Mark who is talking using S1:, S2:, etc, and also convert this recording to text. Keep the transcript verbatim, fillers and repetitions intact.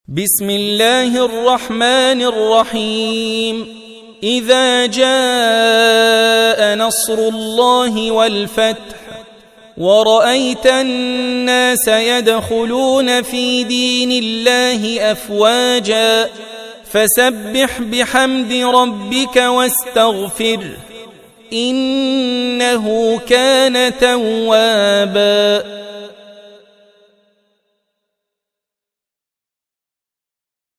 S1: بسم الله الرحمن الرحيم إذا جاء نصر الله والفتح ورأيت الناس يدخلون في دين الله أفواجا فسبح بحمد ربك واستغفره إنه كان توابا.